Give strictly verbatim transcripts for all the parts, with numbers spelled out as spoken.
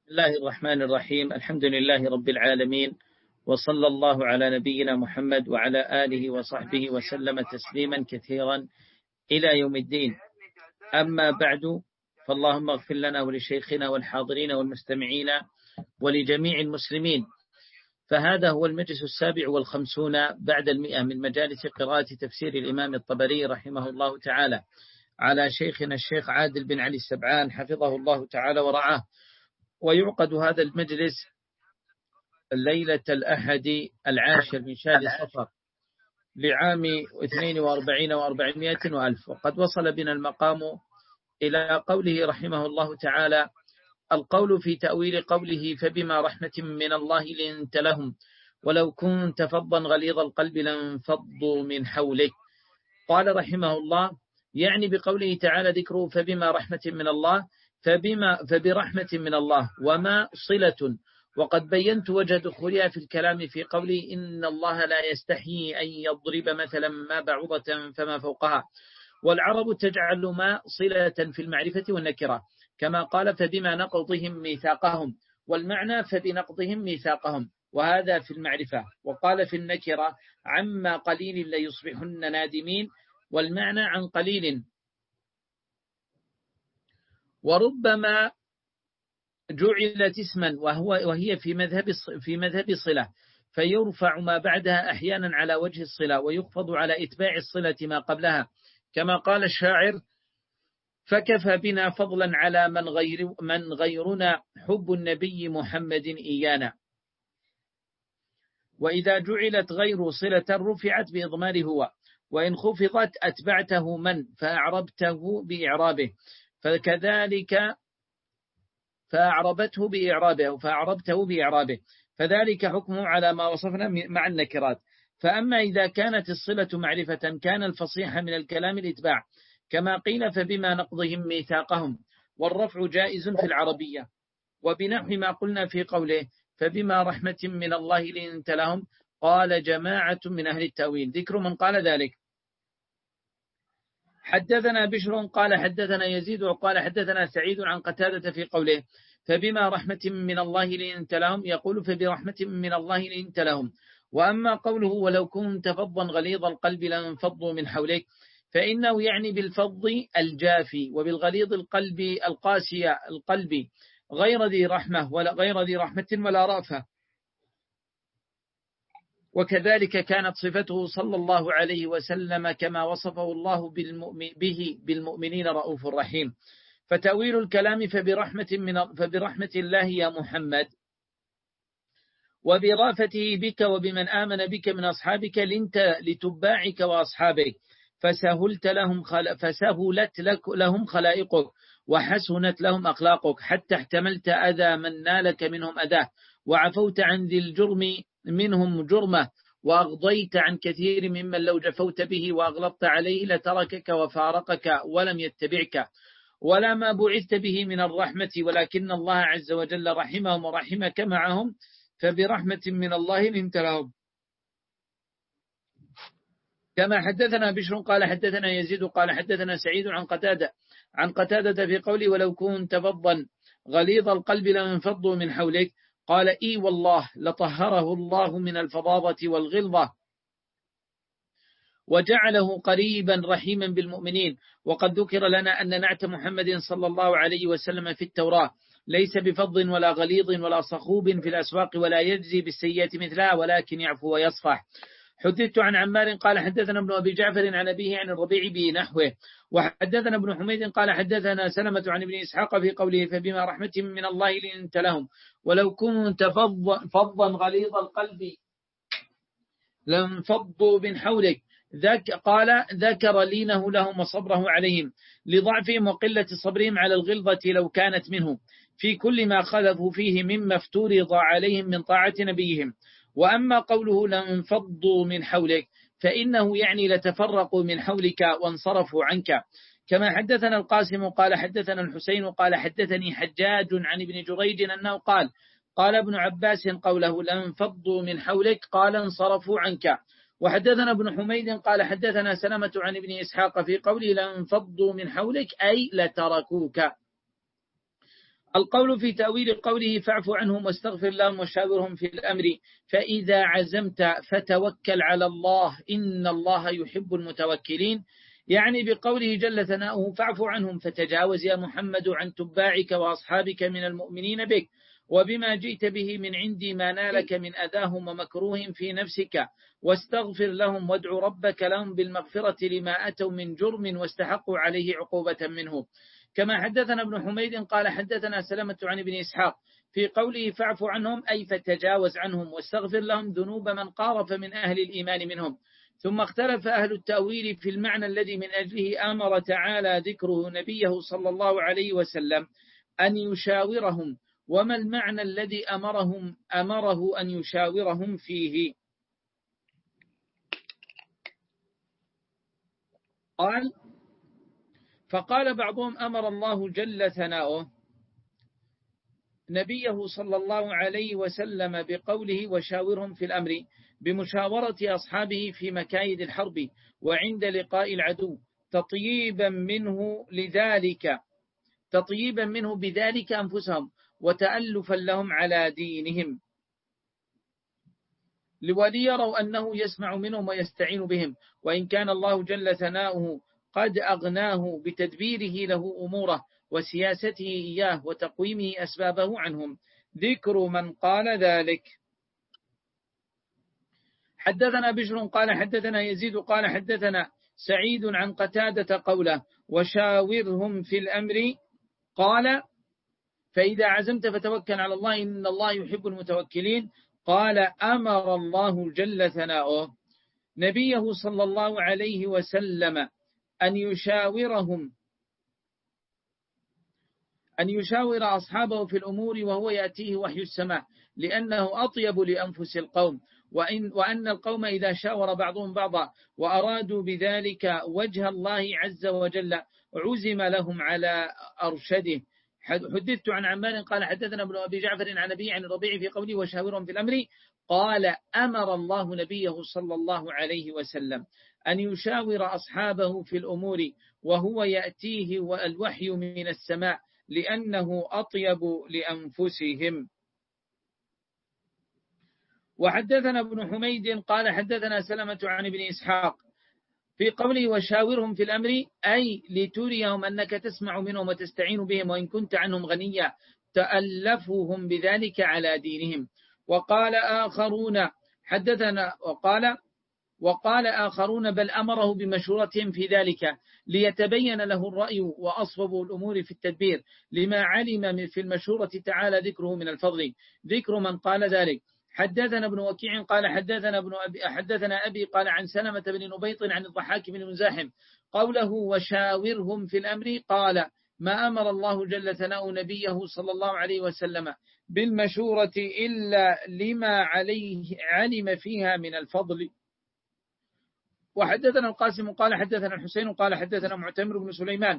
بسم الله الرحمن الرحيم. الحمد لله رب العالمين، وصلى الله على نبينا محمد وعلى آله وصحبه وسلم تسليما كثيرا إلى يوم الدين. أما بعد، فاللهم اغفر لنا ولشيخنا والحاضرين والمستمعين ولجميع المسلمين. فهذا هو المجلس السابع والخمسون بعد المئة من مجالس قراءة تفسير الإمام الطبري رحمه الله تعالى على شيخنا الشيخ عادل بن علي السبعان حفظه الله تعالى ورعاه. ويعقد هذا المجلس الليلة الأحد العاشر من شهر صفر لعام اثنين وأربعين وأربعمائة وألف. وقد وصل بنا المقام إلى قوله رحمه الله تعالى: القول في تأويل قوله فبما رحمة من الله لنت لهم ولو كنت فظا غليظ القلب لانفضوا من حولك. قال رحمه الله: يعني بقوله تعالى ذكره فبما رحمة من الله، فبما فبرحمة من الله وما صلة. وقد بينت وجه دخولها في الكلام في قوله إن الله لا يستحيي أن يضرب مثلا ما بعوضة فما فوقها. والعرب تجعل ما صلة في المعرفة والنكرة، كما قال فبما نقضهم ميثاقهم، والمعنى فبنقضهم ميثاقهم، وهذا في المعرفة. وقال في النكرة عما قليل ليصبحن نادمين، والمعنى عن قليل. وربما جعلت اسما وهو وهي في مذهب في مذهب الصلة، فيرفع ما بعدها أحيانا على وجه الصلة، ويخفض على إتباع الصلة ما قبلها، كما قال الشاعر: فكفى بنا فضلا على من غير من غيرنا حب النبي محمد إيانا. وإذا جعلت غير صلة رفعت بإضمار هو، وإن خفضت أتبعته من فأعربته بإعرابه، فكذلك فأعربته بإعرابه فأعربته بإعرابه فذلك حكمه على ما وصفنا مع النكرات. فأما إذا كانت الصلة معرفة كان الفصيح من الكلام الإتباع، كما قيل فبما نقضهم ميثاقهم. والرفع جائز في العربية، وبنحو ما قلنا في قوله فبما رحمة من الله لنت لهم. قال جماعة من أهل التأويل. ذكر من قال ذلك: حدثنا بشر قال حدثنا يزيد وقال حدثنا سعيد عن قتادة في قوله فبما رحمة من الله لنت لهم، يقول فبرحمة من الله لنت لهم. وأما قوله ولو كنت فظا غليظ القلب لانفضوا من حولك، فإنه يعني بالفظ الجافي، وبالغليظ القلب القاسي القلب غير ذي رحمة ولا غير ذي رحمة ولا رأفة. وكذلك كانت صفته صلى الله عليه وسلم كما وصفه الله بالمؤمن به بالمؤمنين رؤوف رحيم. فتأويل الكلام فبرحمة, من فبرحمة الله يا محمد، وبرافته بك وبمن آمن بك من أصحابك لنت لتباعك وأصحابك، فسهلت لهم خل... فسهلت لك لهم خلائقك، وحسنت لهم أخلاقك، حتى احتملت أذى من نالك منهم أذاه، وعفوت عن ذي الجرم منهم جرمه، وأغضيت عن كثير ممن لو جفوت به وأغلطت عليه لتركك وفارقك ولم يتبعك، ولا ما بعثت به من الرحمة، ولكن الله عز وجل رحمهم ورحمك معهم، فبرحمة من الله لنت لهم. كما حدثنا بشر قال حدثنا يزيد قال حدثنا سعيد عن قتادة عن قتادة في قوله ولو كنت فظا غليظ القلب لانفضوا من حولك، قال إي والله لطهره الله من الفظاظة والغلظة وجعله قريبا رحيما بالمؤمنين. وقد ذكر لنا أن نعت محمد صلى الله عليه وسلم في التوراة ليس بفظ ولا غليظ ولا صخوب في الأسواق، ولا يجزي بالسيئة مثلها ولكن يعفو ويصفح. حدثت عن عمار قال حدثنا ابن أبي جعفر عن أبيه عن الربيع بنحوه. وحدثنا ابن حميد قال حدثنا سلمة عن ابن إسحاق في قوله فبما رحمة من الله لنت لهم ولو كنت فظا غليظ القلب لانفضوا من حولك. ذاك قال ذكر لينه لهم وصبره عليهم لضعفهم وقلة صبرهم على الغلظة لو كانت منه في كل ما خلفوا فيه مما افترض عليهم من طاعة نبيهم. وأما قوله لانفضوا من حولك فإنه يعني لتفرقوا من حولك وانصرفوا عنك. كما حدثنا القاسم قال حدثنا الحسين قال حدثني حجاج عن ابن جريج أنه قال قال ابن عباس قوله لانفضوا من حولك قال انصرفوا عنك. وحدثنا ابن حميد قال حدثنا سلمة عن ابن إسحاق في قوله لانفضوا من حولك أي لتركوك. القول في تأويل قوله فاعف عنهم واستغفر لهم وشاورهم في الأمر، فإذا عزمت فتوكل على الله إن الله يحب المتوكلين، يعني بقوله جل ثناؤه فاعف عنهم، فتجاوز يا محمد عن تباعك وأصحابك من المؤمنين بك وبما جئت به من عندي ما نالك من أذاهم ومكروه في نفسك، واستغفر لهم وادع ربك لهم بالمغفرة لما أتوا من جرم واستحقوا عليه عقوبة منه. كما حدثنا ابن حميد قال حدثنا سلمة عن ابن إسحاق في قوله فاعف عنهم أي فتجاوز عنهم واستغفر لهم ذنوب من قارف من أهل الإيمان منهم. ثم اختلف أهل التأويل في المعنى الذي من أجله أمر تعالى ذكره نبيه صلى الله عليه وسلم أن يشاورهم، وما المعنى الذي أمرهم أمره أن يشاورهم فيه؟ قال فقال بعضهم أمر الله جل ثناؤه نبيه صلى الله عليه وسلم بقوله وشاورهم في الأمر بمشاورة أصحابه في مكايد الحرب وعند لقاء العدو تطييبا منه لذلك تطييبا منه بذلك أنفسهم وتألفا لهم على دينهم، وليروا أنه يسمع منهم ويستعين بهم، وإن كان الله جل ثناؤه قد أغناه بتدبيره له أموره وسياسته إياه وتقويمه أسبابه عنهم. ذكر من قال ذلك. حدثنا بشر قال حدثنا يزيد قال حدثنا سعيد عن قتادة قوله وشاورهم في الأمر قال فإذا عزمت فتوكل على الله إن الله يحب المتوكلين. قال أمر الله جل ثناؤه نبيه صلى الله عليه وسلم أن يشاورهم أن يشاور أصحابه في الأمور وهو يأتيه وحي السماء، لأنه أطيب لأنفس القوم، وإن وأن القوم إذا شاور بعضهم بعضا وأرادوا بذلك وجه الله عز وجل عزم لهم على أرشده. حدثت عن عمار قال حدثنا ابن أبي جعفر عن أبي عن الربيع في قوله وشاورهم في الأمر قال أمر الله نبيه صلى الله عليه وسلم أن يشاور أصحابه في الأمور وهو يأتيه والوحي من السماء لأنه أطيب لأنفسهم. وحدثنا ابن حميد قال حدثنا سلمة عن ابن إسحاق في قوله وشاورهم في الأمر أي لتريهم أنك تسمع منهم وتستعين بهم وإن كنت عنهم غنيا تألفهم بذلك على دينهم. وقال آخرون حدثنا وقال وقال آخرون بل أمره بمشورتهم في ذلك ليتبين له الرأي وأصوب الأمور في التدبير لما علم في المشورة تعالى ذكره من الفضل. ذكر من قال ذلك. حدثنا ابن وكيع قال حدثنا ابن أبي حدثنا أبي قال عن سلمة بن نبيط عن الضحاك بن مزاحم قوله وشاورهم في الأمر قال ما أمر الله جل ثناؤه نبيه صلى الله عليه وسلم بالمشورة إلا لما عليه علم فيها من الفضل. وحدثنا القاسم قال حدثنا الحسين قال حدثنا معتمر بن سليمان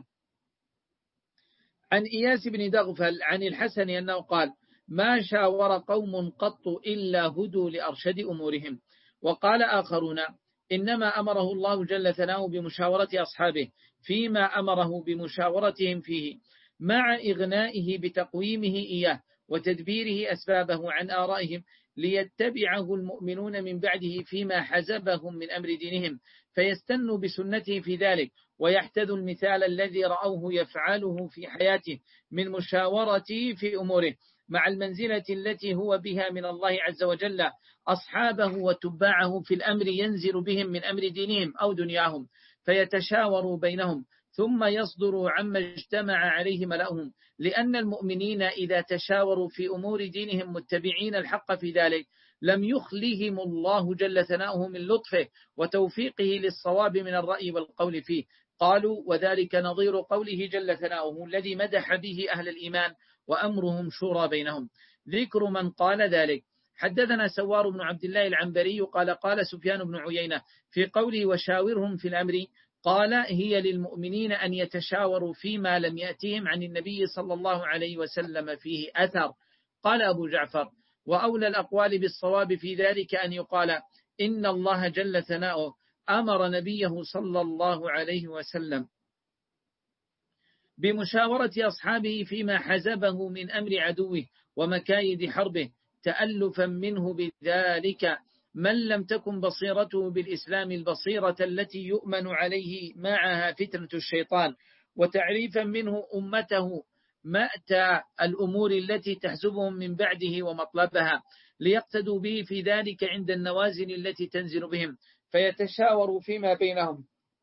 عن إياس بن دغفل عن الحسن أنه قال ما شاور قوم قط إلا هدوا لأرشد أمورهم. وقال آخرون إنما أمره الله جل ثناؤه بمشاورة أصحابه فيما أمره بمشاورتهم فيه مع إغنائه بتقويمه إياه وتدبيره أسبابه عن آرائهم ليتبعه المؤمنون من بعده فيما حزبهم من أمر دينهم فيستنوا بسنته في ذلك ويحتذوا المثال الذي رأوه يفعله في حياته من مشاورته في أموره مع المنزلة التي هو بها من الله عز وجل أصحابه وتباعه في الأمر ينزل بهم من أمر دينهم أو دنياهم فيتشاوروا بينهم ثم يصدروا عما اجتمع عليه ملأهم، لأن المؤمنين إذا تشاوروا في أمور دينهم متبعين الحق في ذلك لم يخلهم الله جل ثناؤه من لطفه وتوفيقه للصواب من الرأي والقول فيه. قالوا وذلك نظير قوله جل ثناؤه الذي مدح به أهل الإيمان وأمرهم شورى بينهم. ذكر من قال ذلك. حدثنا سوار بن عبد الله العنبري قال قال سفيان بن عيينة في قوله وشاورهم في الأمر قال هي للمؤمنين أن يتشاوروا فيما لم يأتهم عن النبي صلى الله عليه وسلم فيه أثر. قال أبو جعفر وأولى الأقوال بالصواب في ذلك أن يقال إن الله جل ثناؤه أمر نبيه صلى الله عليه وسلم بمشاورة أصحابه فيما حزبه من أمر عدوه ومكايد حربه، تألفا منه بذلك من لم تكن بصيرته بالإسلام البصيرة التي يؤمن عليه معها فتنة الشيطان، وتعريفا منه أمته مأتى الأمور التي تحزبهم من بعده ومطلبها، ليقتدوا به في ذلك عند النوازل التي تنزل بهم، فيتشاوروا فيما بينهم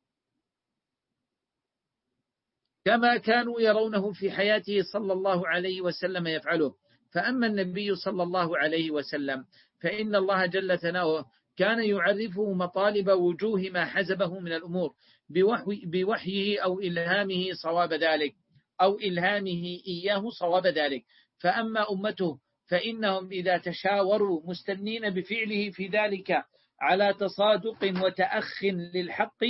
كما كانوا يرونه في حياته صلى الله عليه وسلم يفعله. فأما النبي صلى الله عليه وسلم فإن الله جل ثناؤه كان يعرفه مطالب وجوه ما حزبه من الأمور بوحي بوحيه أو إلهامه صواب ذلك أو إلهامه إياه صواب ذلك. فأما أمته فإنهم إذا تشاوروا مستنين بفعله في ذلك على تصادق وتأخ للحق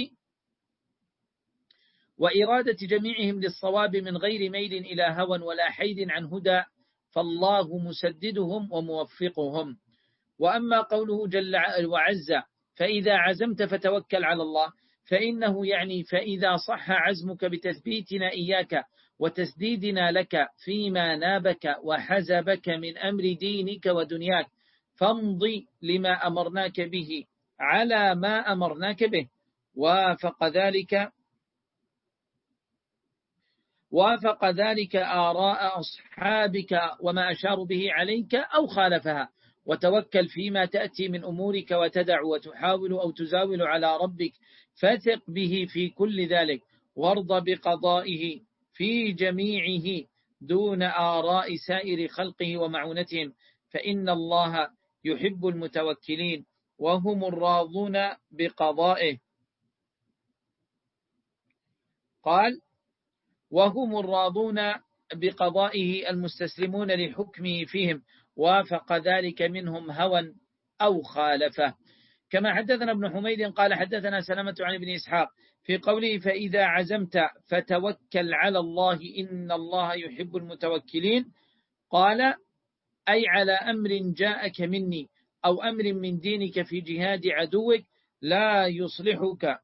وإرادة جميعهم للصواب من غير ميل إلى هوى ولا حيد عن هدى، فالله مسددهم وموفقهم. وأما قوله جل وعز فإذا عزمت فتوكل على الله، فإنه يعني فإذا صح عزمك بتثبيتنا إياك وتسديدنا لك فيما نابك وحزبك من أمر دينك ودنياك، فامضي لما أمرناك به على ما أمرناك به. وافق ذلك وافق ذلك آراء أصحابك وما أشاروا به عليك أو خالفها، وتوكل فيما تأتي من أمورك وتدع وتحاول أو تزاول على ربك، فثق به في كل ذلك، وارض بقضائه في جميعه دون آراء سائر خلقه ومعونتهم، فإن الله يحب المتوكلين وهم الراضون بقضائه. قال وهم الراضون بقضائه المستسلمون لحكمه فيهم، وافق ذلك منهم هوى أو خالفه. كما حدثنا ابن حميد قال حدثنا سلمة عن ابن إسحاق في قوله فإذا عزمت فتوكل على الله إن الله يحب المتوكلين، قال أي على أمر جاءك مني أو أمر من دينك في جهاد عدوك لا يصلحك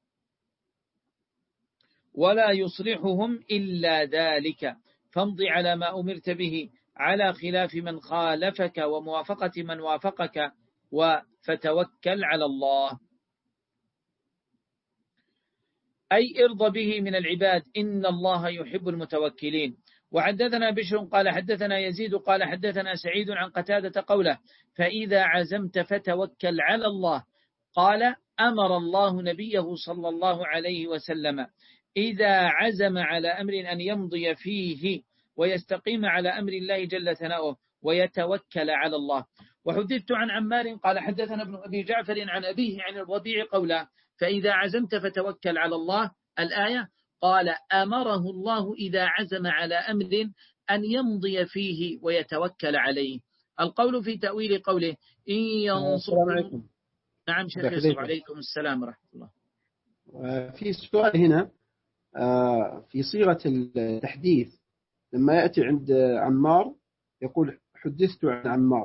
ولا يصلحهم إلا ذلك، فامض على ما أمرت به على خلاف من خالفك وموافقة من وافقك، وفتوكل على الله، أي ارض به من العباد إن الله يحب المتوكلين. وحدثنا بشر قال حدثنا يزيد قال حدثنا سعيد عن قتادة قوله فإذا عزمت فتوكل على الله، قال أمر الله نبيه صلى الله عليه وسلم إذا عزم على أمر أن يمضي فيه ويستقيم على أمر الله جل ثناؤه ويتوكل على الله. وحدثت عن عمار قال حدثنا ابن أبي جعفر عن أبيه عن الربيع قوله فإذا عزمت فتوكل على الله الآية، قال أمره الله إذا عزم على أمر أن يمضي فيه ويتوكل عليه. القول في تأويل قوله إن ينصركم. نعم شيخ يوسف عليكم السلام ورحمة الله. في سؤال هنا في صيغة التحديث لما يأتي عند عمار يقول حدثت عن عمار،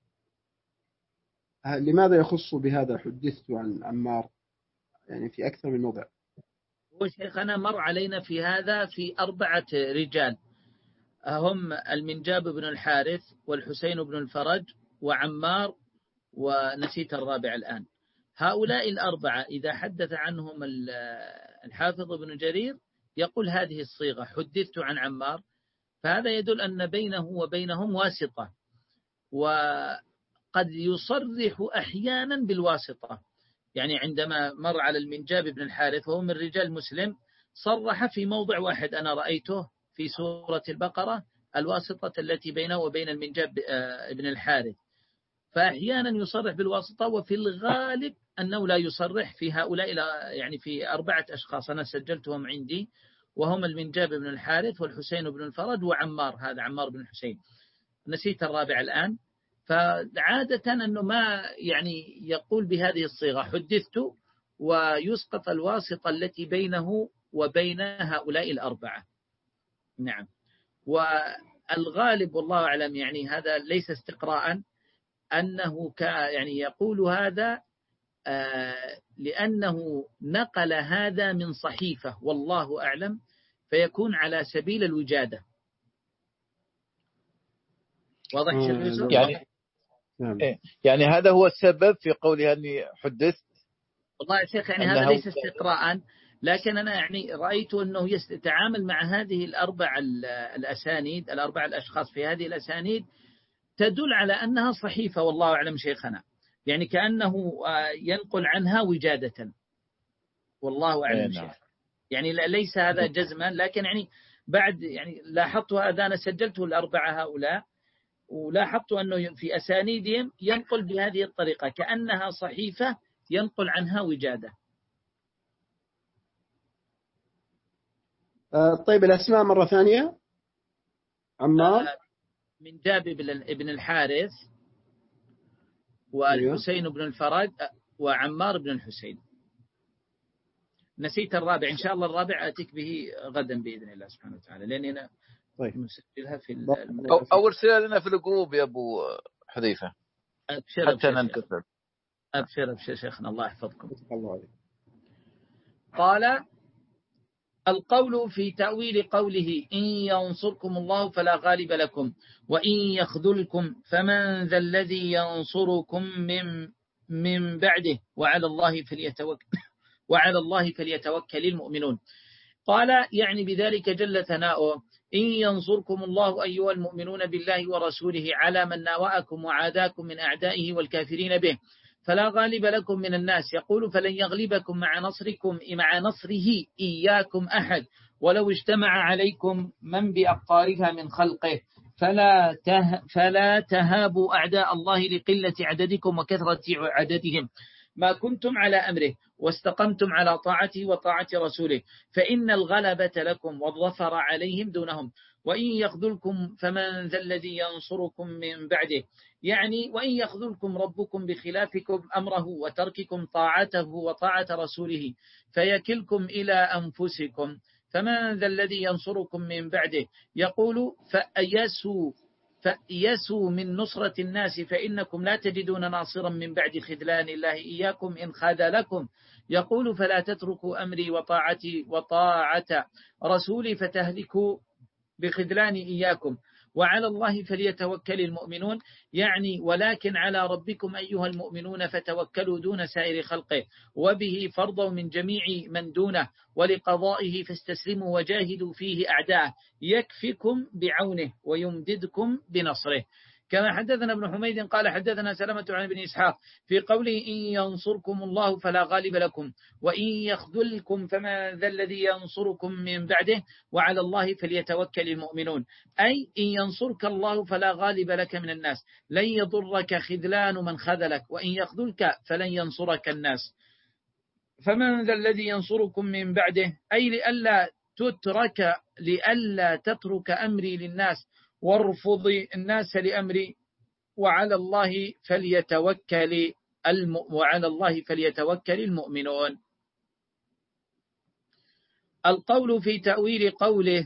لماذا يخص بهذا حدثت عن عمار يعني في أكثر من موضع؟ وشيخنا مر علينا في هذا في أربعة رجال هم المنجاب بن الحارث والحسين بن الفرج وعمار ونسيت الرابع الآن. هؤلاء الأربعة إذا حدث عنهم الحافظ بن جرير يقول هذه الصيغة حدثت عن عمار، فهذا يدل أن بينه وبينهم واسطة، وقد يصرح أحيانا بالواسطة. يعني عندما مر على المنجاب بن الحارث وهو من رجال مسلم صرح في موضع واحد أنا رأيته في سورة البقرة الواسطة التي بينه وبين المنجاب بن الحارث، فأحيانا يصرح بالواسطة، وفي الغالب أنه لا يصرح في هؤلاء، يعني في أربعة أشخاص أنا سجلتهم عندي وهم المنجاب بن الحارث والحسين بن الفرج وعمار، هذا عمار بن الحسين نسيت الرابع الآن. فعادة أنه ما يعني يقول بهذه الصيغة حدثت ويسقط الواسطة التي بينه وبين هؤلاء الأربعة. نعم. والغالب والله أعلم يعني هذا ليس استقراء أنه يعني يقول هذا آه لأنه نقل هذا من صحيفة والله أعلم، فيكون على سبيل الوجادة. واضح شيخ يوسف؟ يعني يعني هذا هو السبب في قولها أني حدثت. والله يا شيخ يعني هذا ليس استقراء، لكن أنا يعني رأيت أنه يتعامل مع هذه الأربع الأسانيد، الأربع الأشخاص في هذه الأسانيد تدل على أنها صحيفة، والله أعلم شيخنا، يعني كأنه ينقل عنها وجادة، والله أعلم شيخ. يعني ليس هذا جزما، لكن يعني بعد يعني لاحظت هذا، أنا سجلته الأربعة هؤلاء، ولاحظت أنه في أسانيدهم ينقل بهذه الطريقة كأنها صحيفة ينقل عنها وجادة. طيب الأسماء مرة ثانية. عمار من جابر بن الحارث، والحسين بن الفرج، وعمار بن الحسين. نسيت الرابع، إن شاء الله الرابع أتيك به غدا بإذن الله سبحانه وتعالى، لأني أنا طيب مسجلها في أو, أو ارسلها لنا في الجروب يا أبو حذيفة أبشر حتى ننتصر. أبشر أبشر شيخنا، الله يحفظكم. الله عليك. قال: القول في تأويل قوله إن ينصركم الله فلا غالب لكم وإن يخذلكم فمن ذا الذي ينصركم من من بعده وعلى الله فليتوكل وعلى الله فليتوكل المؤمنون. قال يعني بذلك جل ثناؤه: إن ينصركم الله أيها المؤمنون بالله ورسوله على من ناوأكم وعاداكم من أعدائه والكافرين به فلا غالب لكم من الناس. يقول: فلن يغلبكم مع نصركم مع نصره إياكم أحد ولو اجتمع عليكم من بأقطارها من خلقه فلا ته فلا تهابوا أعداء الله لقلة عددكم وكثرة عددهم ما كنتم على أمره واستقمتم على طاعته وطاعة رسوله فإن الغلبة لكم والظفر عليهم دونهم وإن يخذلكم فمن ذا الذي ينصركم من بعده. يعني وإن يخذلكم ربكم بخلافكم أمره وترككم طاعته وطاعة رسوله فيكلكم إلى أنفسكم فمن ذا الذي ينصركم من بعده. يقول: فأيسوا فأيسوا من نصرة الناس فإنكم لا تجدون ناصرا من بعد خذلان الله إياكم إن خذلكم. يقول: فلا تتركوا أمري وطاعتي وطاعة رسولي فتهلكوا بخذلان إياكم وعلى الله فليتوكل المؤمنون. يعني ولكن على ربكم أيها المؤمنون فتوكلوا دون سائر خلقه وبه فرضوا من جميع من دونه ولقضائه فاستسلموا وجاهدوا فيه أعداءه يكفكم بعونه ويمددكم بنصره. كما حدثنا ابن حميد قال حدثنا سلمة عن ابن إسحاق في قوله: إن ينصركم الله فلا غالب لكم وإن يخذلكم فما ذا الذي ينصركم من بعده وعلى الله فليتوكل المؤمنون. أي إن ينصرك الله فلا غالب لك من الناس، لن يضرك خذلان من خذلك، وإن يخذلك فلن ينصرك الناس. فمن ذا الذي ينصركم من بعده، أي لئلا تترك لئلا تترك أمري للناس وارفض الناس لأمري وعلى الله فليتوكل الم... وعلى الله فليتوكل المؤمنون. القول في تأويل قوله: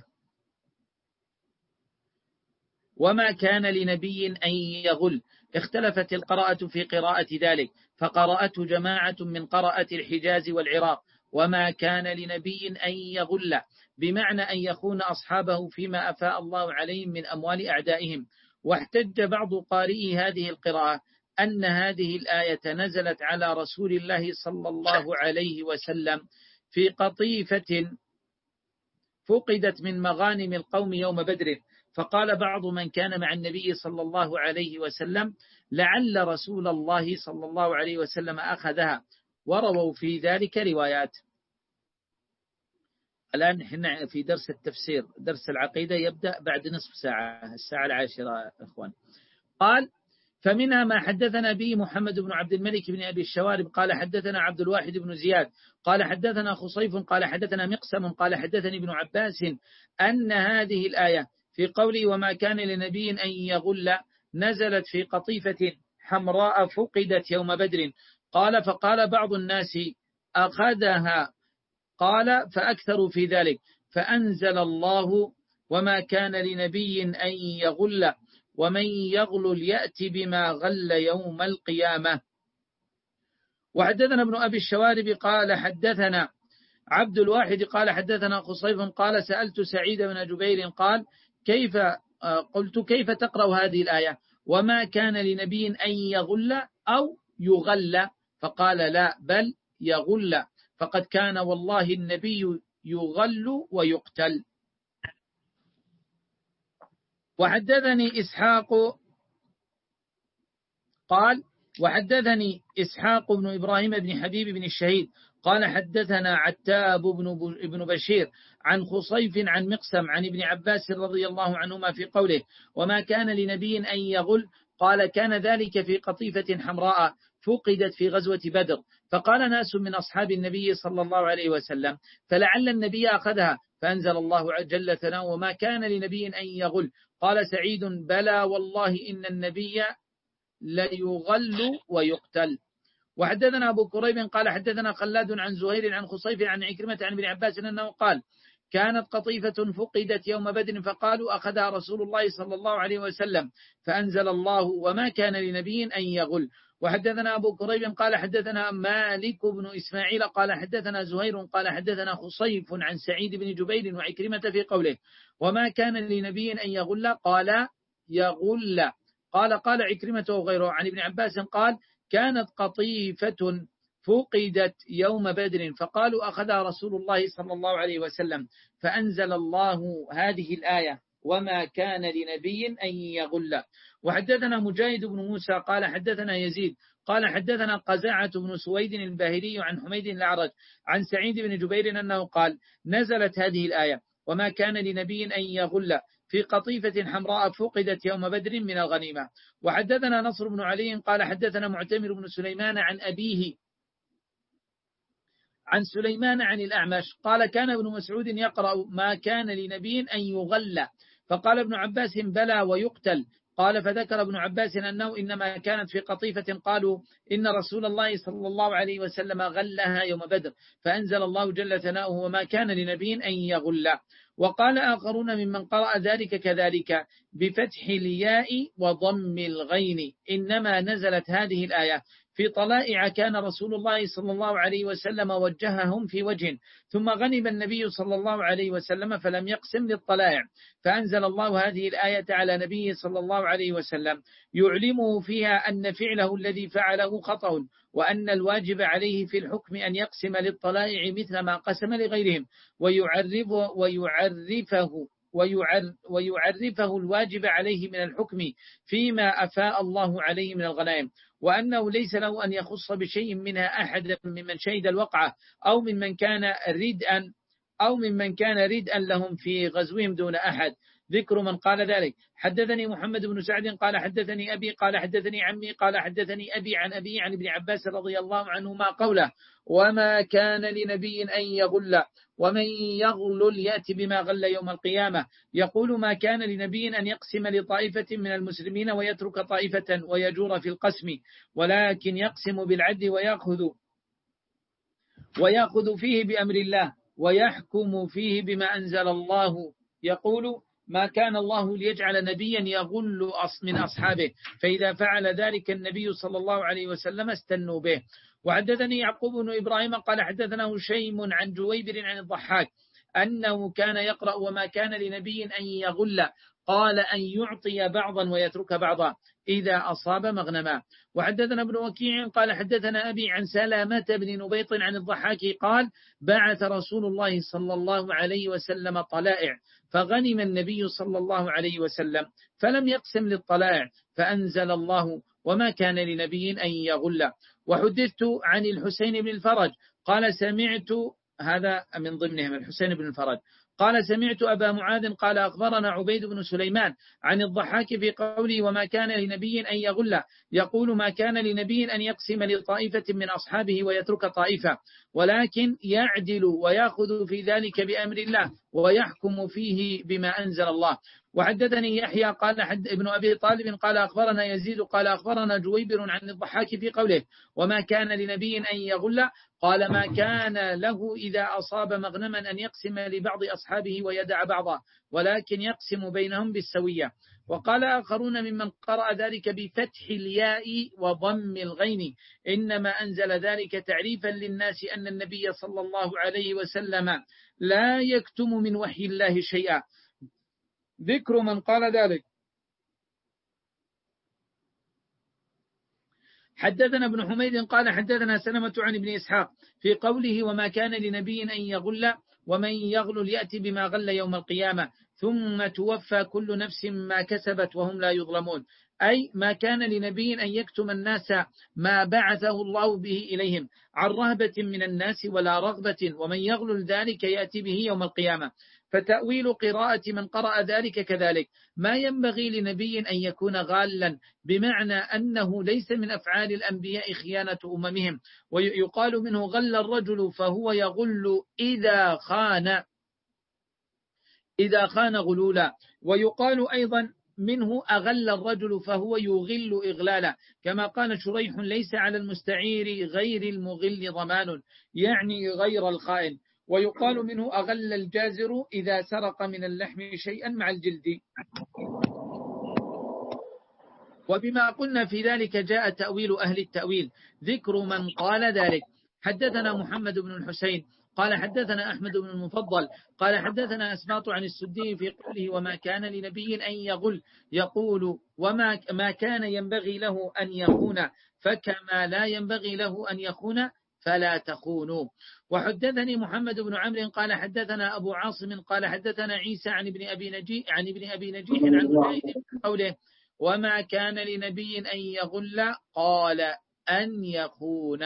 وما كان لنبي أن يغل. اختلفت القراءة في قراءة ذلك، فقرأته جماعة من قراءة الحجاز والعراق: وما كان لنبي أن يغل، بمعنى أن يخون أصحابه فيما أفاء الله عليهم من أموال أعدائهم. واحتج بعض قارئي هذه القراءة أن هذه الآية نزلت على رسول الله صلى الله عليه وسلم في قطيفة فقدت من مغانم القوم يوم بدر، فقال بعض من كان مع النبي صلى الله عليه وسلم: لعل رسول الله صلى الله عليه وسلم أخذها، ورووا في ذلك روايات. الآن نحن في درس التفسير، درس العقيدة يبدأ بعد نصف ساعة، الساعة العاشرة أخوان. قال: فمنها ما حدثنا به محمد بن عبد الملك بن أبي الشوارب قال حدثنا عبد الواحد بن زياد قال حدثنا خصيف قال حدثنا مقسم قال حدثني ابن عباس أن هذه الآية في قوله: وما كان لنبي أن يغل، نزلت في قطيفة حمراء فقدت يوم بدر. قال: فقال بعض الناس: أخذها. قال: فأكثروا في ذلك، فأنزل الله: وما كان لنبي أن يغل ومن يغل يأتي بما غل يوم القيامة. وحدثنا ابن أبي الشوارب قال حدثنا عبد الواحد قال حدثنا خصيف قال سألت سعيد بن جبير قال كيف قلت كيف تقرأ هذه الآية وما كان لنبي أن يغل أو يغل فقال لا بل يغل فقد كان والله النبي يغل ويقتل. وحدثني إسحاق قال وحدثني إسحاق بن إبراهيم بن حبيب بن الشهيد قال حدثنا عتاب بن بشير عن خصيف عن مقسم عن ابن عباس رضي الله عنهما في قوله وما كان لنبي أن يغل قال كان ذلك في قطيفة حمراء فقدت في غزوة بدر فقال ناس من أصحاب النبي صلى الله عليه وسلم فلعل النبي أخذها فأنزل الله جل ثناؤه وما كان لنبي أن يغل قال سعيد بلى والله إن النبي ليغل ويقتل. وحدثنا أبو كريب قال حدثنا خلاد عن زهير عن خصيف عن عكرمة عن ابن عباس أنه قال كانت قطيفة فقدت يوم بدر فقالوا أخذها رسول الله صلى الله عليه وسلم فأنزل الله وما كان لنبي أن يغل. وحدثنا أبو كريب قال حدثنا مالك بن إسماعيل قال حدثنا زهير قال حدثنا خصيف عن سعيد بن جبير وعكرمة في قوله وما كان لنبي أن يغل قال يغل قال قال عكرمة وغيره عن ابن عباس قال كانت قطيفة فقدت يوم بدر فقالوا أخذها رسول الله صلى الله عليه وسلم فأنزل الله هذه الآية وما كان لنبي أن يغل. وحدثنا مجاهد بن موسى قال حدثنا يزيد قال حدثنا قزاعة بن سويد الباهلي عن حميد الأعرج عن سعيد بن جبير أنه قال نزلت هذه الآية وما كان لنبي أن يغل في قطيفة حمراء فقدت يوم بدر من الغنيمة. وحدثنا نصر بن علي قال حدثنا معتمر بن سليمان عن أبيه عن سليمان عن الأعمش قال كان ابن مسعود يقرأ ما كان لنبي أن يغل فقال ابن عباس بلى ويقتل قال فذكر ابن عباس أنه إنما كانت في قطيفة قالوا إن رسول الله صلى الله عليه وسلم غلها يوم بدر فأنزل الله جل ثناؤه وما كان لنبي أن يغل. وقال آخرون ممن قرأ ذلك كذلك بفتح الياء وضم الغين إنما نزلت هذه الآية في طلائع كان رسول الله صلى الله عليه وسلم وجههم في وجه ثم غنم النبي صلى الله عليه وسلم فلم يقسم للطلائع فأنزل الله هذه الآية على نبيه صلى الله عليه وسلم يعلمه فيها أن فعله الذي فعله خطأ وأن الواجب عليه في الحكم أن يقسم للطلائع مثل ما قسم لغيرهم ويعرفه, ويعرفه ويعرفه الواجب عليه من الحكم فيما أفاء الله عليه من الغنائم وأنه ليس له أن يخص بشيء منها أحد ممن شهد الوقعة أو ممن كان ردءا أو ممن كان ردءا لهم في غزوهم دون أحد. ذكر من قال ذلك حدثني محمد بن سعد قال حدثني أبي قال حدثني عمي قال حدثني أبي عن أبي عن ابن عباس رضي الله عنهما قوله وما كان لنبي أن يغل ومن يغل يأتي بما غل يوم القيامة يقول ما كان لنبي أن يقسم لطائفة من المسلمين ويترك طائفة ويجور في القسم ولكن يقسم بالعدل ويأخذ ويأخذ فيه بأمر الله ويحكم فيه بما أنزل الله يقول ما كان الله ليجعل نبيا يغل من أصحابه فإذا فعل ذلك النبي صلى الله عليه وسلم استنوا به. وحدثني يعقوب بن إبراهيم قال حدثنا هشيم عن جويبر عن الضحاك أنه كان يقرأ وما كان لنبي أن يغل قال أن يعطي بعضا ويترك بعضا إذا أصاب مغنما. وحدثنا ابن وكيع قال حدثنا أبي عن سلامة بن نبيط عن الضحاك قال بعث رسول الله صلى الله عليه وسلم طلائع فغنم النبي صلى الله عليه وسلم فلم يقسم للطلائع فأنزل الله وما كان لنبي أن يغل. وحدثت عن الحسين بن الفرج قال سمعت هذا من ضمنهم الحسين بن الفرج قال سمعت أبا معاذ قال أخبرنا عبيد بن سليمان عن الضحاك في قوله وما كان لنبي أن يغل يقول ما كان لنبي أن يقسم لطائفة من أصحابه ويترك طائفة ولكن يعدل ويأخذ في ذلك بأمر الله ويحكم فيه بما أنزل الله. وحدثني يحيى قال حد ابن أبي طالب قال أخبرنا يزيد قال أخبرنا جويبر عن الضحاك في قوله وما كان لنبي أن يغل قال ما كان له إذا أصاب مغنما أن يقسم لبعض أصحابه ويدع بعضا ولكن يقسم بينهم بالسوية. وقال آخرون ممن قرأ ذلك بفتح الياء وضم الغين إنما أنزل ذلك تعريفا للناس أن النبي صلى الله عليه وسلم لا يكتم من وحي الله شيئا. ذكر من قال ذلك. حدثنا ابن حميد قال حدثنا سلمة عن ابن إسحاق في قوله وما كان لنبي أن يغل ومن يغل يأتي بما غل يوم القيامة ثم توفى كل نفس ما كسبت وهم لا يظلمون، أي ما كان لنبي أن يكتم الناس ما بعثه الله به إليهم عن رهبة من الناس ولا رغبة، ومن يغل ذلك يأتي به يوم القيامة. فتأويل قراءة من قرأ ذلك كذلك، ما ينبغي لنبي أن يكون غالا بمعنى أنه ليس من أفعال الأنبياء خيانة أممهم، ويقال منه غل الرجل فهو يغل إذا خان إذا خان غلولا، ويقال أيضا منه أغل الرجل فهو يغل إغلالا، كما قال شريح ليس على المستعير غير المغل ضمان، يعني غير الخائن. ويقال منه أغل الجازر إذا سرق من اللحم شيئا مع الجلد. وبما قلنا في ذلك جاء تأويل أهل التأويل. ذكر من قال ذلك. حدثنا محمد بن الحسين قال حدثنا أحمد بن المفضل قال حدثنا أسباط عن السدي في قوله وما كان لنبي أن يغل يقول وما ما كان ينبغي له أن يخون، فكما لا ينبغي له أن يخون فلا تخونوا. وحدثني محمد بن عمرو قال حدثنا أبو عاصم قال حدثنا عيسى عن ابن أبي نجيح عن ابن أبي نجيح عن مجاهد قوله وما كان لنبي أن يغل قال أن يخون.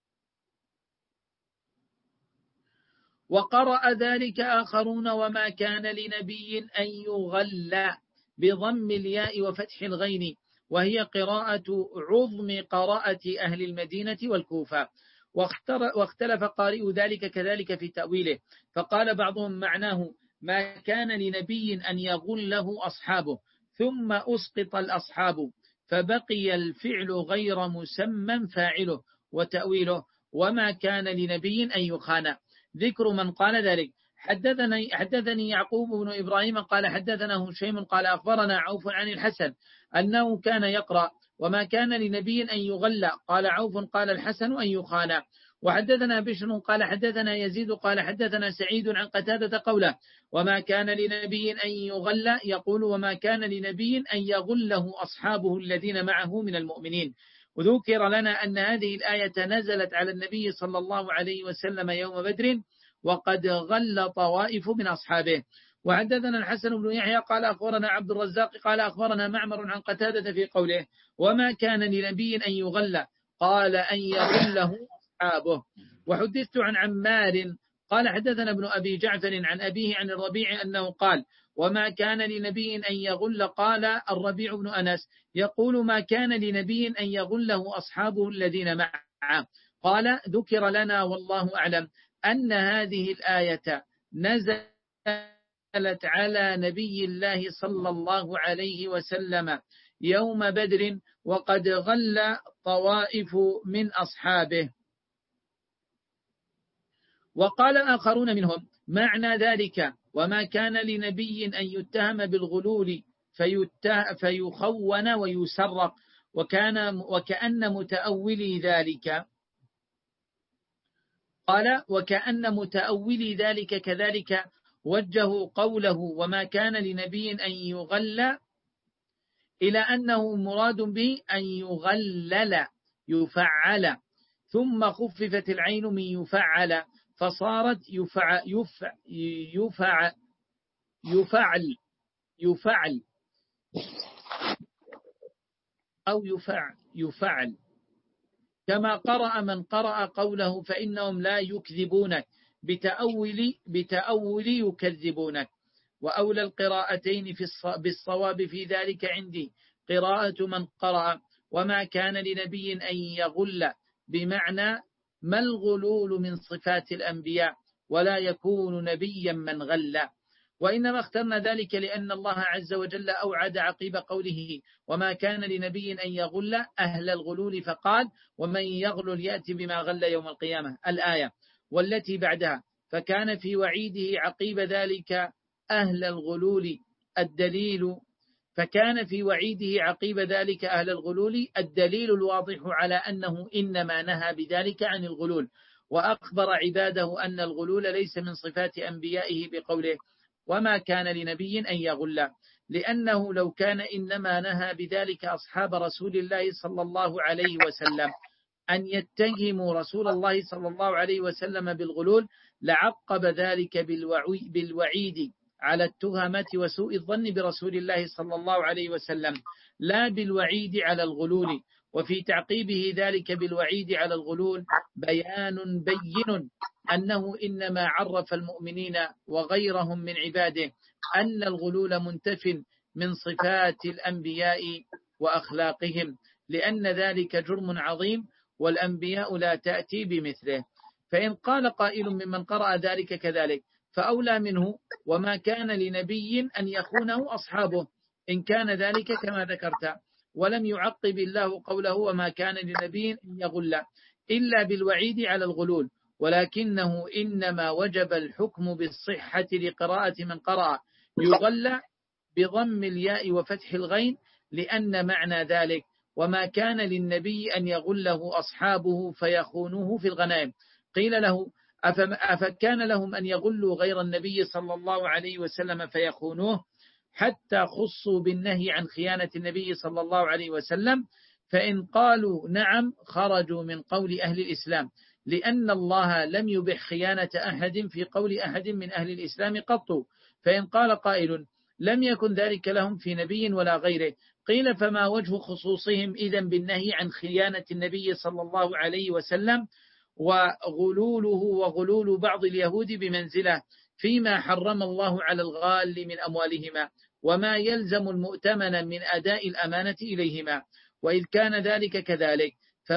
وقرأ ذلك آخرون وما كان لنبي أن يغل بضم الياء وفتح الغين، وهي قراءة عظم قراءة أهل المدينة والكوفة. واختلف قارئ ذلك كذلك في تأويله، فقال بعضهم معناه ما كان لنبي أن يغله أصحابه ثم أسقط الأصحاب فبقي الفعل غير مسمى فاعله، وتأويله وما كان لنبي أن يخان. ذكر من قال ذلك. حدثني, حدثني يعقوب بن إبراهيم قال حدثنا هشيم قال أخبرنا عوف عن الحسن أنه كان يقرأ وما كان لنبي أن يغلى قال عوف قال الحسن أن يخان. وحدثنا بشر قال حدثنا يزيد قال حدثنا سعيد عن قتادة قوله وما كان لنبي أن يغلى يقول وما كان لنبي أن يغله أصحابه الذين معه من المؤمنين. وذكر لنا أن هذه الآية نزلت على النبي صلى الله عليه وسلم يوم بدر وقد غل طوائف من أصحابه. وحدثنا الحسن بن يحيى قال أخبرنا عبد الرزاق قال أخبرنا معمر عن قتادة في قوله وما كان لنبي أن يغل قال أن يغله أصحابه. وحدثت عن عمار قال حدثنا ابن أبي جعفر عن أبيه عن الربيع أنه قال وما كان لنبي أن يغل قال الربيع بن أنس يقول ما كان لنبي أن يغله أصحابه الذين معه. قال ذكر لنا والله أعلم أن هذه الآية نزلت على نبي الله صلى الله عليه وسلم يوم بدر وقد غل طوائف من أصحابه. وقال آخرون منهم معنى ذلك وما كان لنبي أن يتهم بالغلول فيخون ويسرق، وكان وكأن متأولي ذلك قال وكأن متأولي ذلك كذلك وجهوا قوله وما كان لنبي أن يغل إلى أنه مراد به أن يغلل يفعل، ثم خففت العين من يفعل فصارت يفع يفع يفع يفعل يفعل أو يفع يفعل كما قرأ من قرأ قوله فإنهم لا يكذبونك بتأول بتأول يكذبونك. وأولى القراءتين في بالصواب في ذلك عندي قراءة من قرأ وما كان لنبي أن يغل بمعنى ما الغلول من صفات الأنبياء ولا يكون نبيا من غل، وإنما اخترنا ذلك لأن الله عز وجل أوعد عقيب قوله وما كان لنبي أن يغل أهل الغلول فقال ومن يغلل يأتي بما غل يوم القيامة الآية والتي بعدها، فكان في وعيده عقيب ذلك أهل الغلول الدليل فكان في وعيده عقيب ذلك أهل الغلول الدليل الواضح على أنه إنما نهى بذلك عن الغلول، وأخبر عباده أن الغلول ليس من صفات أنبيائه بقوله وما كان لنبي أن يغل، لأنه لو كان إنما نهى بذلك أصحاب رسول الله صلى الله عليه وسلم أن يتهموا رسول الله صلى الله عليه وسلم بالغلول لعقب ذلك بالوعيد على التهمة وسوء الظن برسول الله صلى الله عليه وسلم لا بالوعيد على الغلول. وفي تعقيبه ذلك بالوعيد على الغلول بيان بين أنه إنما عرف المؤمنين وغيرهم من عباده أن الغلول منتف من صفات الأنبياء وأخلاقهم، لأن ذلك جرم عظيم والأنبياء لا تأتي بمثله. فإن قال قائل ممن قرأ ذلك كذلك فأولى منه وما كان لنبي أن يخونه أصحابه إن كان ذلك كما ذكرت، ولم يعقب الله قوله وما كان لنبي أن يغل إلا بالوعيد على الغلول، ولكنه إنما وجب الحكم بالصحة لقراءة من قرأ يغل بضم الياء وفتح الغين، لأن معنى ذلك وما كان للنبي أن يغله أصحابه فيخونوه في الغنائم. قيل له أفكان لهم أن يغلوا غير النبي صلى الله عليه وسلم فيخونوه حتى خصوا بالنهي عن خيانة النبي صلى الله عليه وسلم؟ فإن قالوا نعم خرجوا من قول أهل الإسلام، لأن الله لم يبح خيانة أحد في قول أحد من أهل الإسلام قط. فإن قال قائل لم يكن ذلك لهم في نبي ولا غيره، قيل فما وجه خصوصهم إذن بالنهي عن خيانة النبي صلى الله عليه وسلم؟ وغلوله وغلول بعض اليهود بمنزله فيما حرم الله على الغال من أموالهما وما يلزم المؤتمن من أداء الأمانة إليهما. وإذ كان ذلك كذلك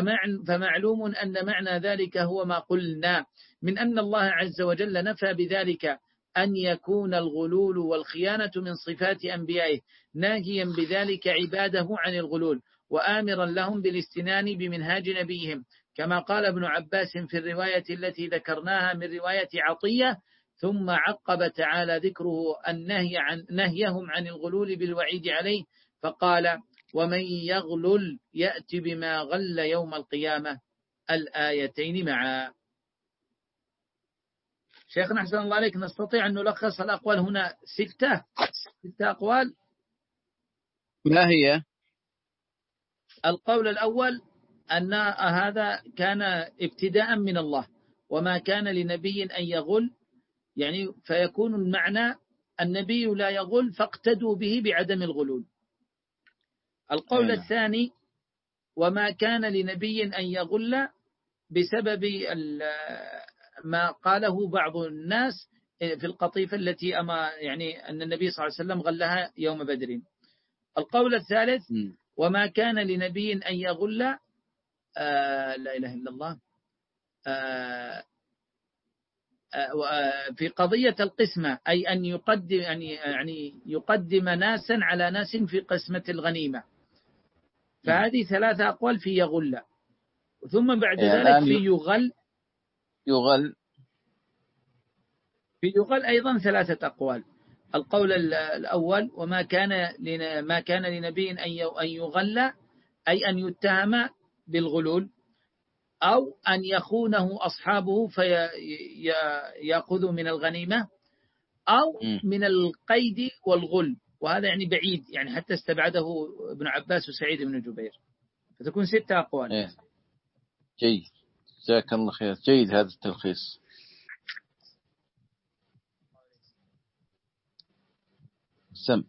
فمعلوم أن معنى ذلك هو ما قلنا من أن الله عز وجل نفى بذلك أن يكون الغلول والخيانة من صفات أنبيائه، ناهيا بذلك عباده عن الغلول وآمرا لهم بالاستنان بمنهاج نبيهم، كما قال ابن عباس في الرواية التي ذكرناها من رواية عطية. ثم عقب تعالى ذكره النهي عن نهيهم عن الغلول بالوعيد عليه فقال ومن يغلل يأتي بما غل يوم القيامة الآيتين معا. شيخنا أحسن الله عليك، نستطيع أن نلخص الأقوال هنا ستة ستة أقوال. ما هي؟ القول الأول أن هذا كان ابتداء من الله وما كان لنبي أن يغل، يعني فيكون المعنى النبي لا يغل فاقتدوا به بعدم الغلول. القول أينا. الثاني وما كان لنبي أن يغل بسبب ما قاله بعض الناس في القطيفة التي أما يعني أن النبي صلى الله عليه وسلم غلها يوم بدر. القول الثالث وما كان لنبي أن يغل آه لا إله إلا الله آه آه في قضية القسمة، أي أن يقدم يعني يعني يقدم ناسا على ناس في قسمة الغنيمة. فهذه ثلاثة أقوال في يغل، ثم بعد ذلك في يغل يغل في يغل أيضا ثلاثة أقوال. القول الأول وما كان ما كان لنبي أن يغل أي أن يتهم بالغلول أو أن يخونه أصحابه فيأخذوا من الغنيمة أو من القيد والغل، وهذا يعني بعيد يعني حتى استبعده ابن عباس وسعيد بن جبير، فتكون ستة أقوال. إيه. جيد، جزاك الله خير، جيد هذا التلخيص. سم.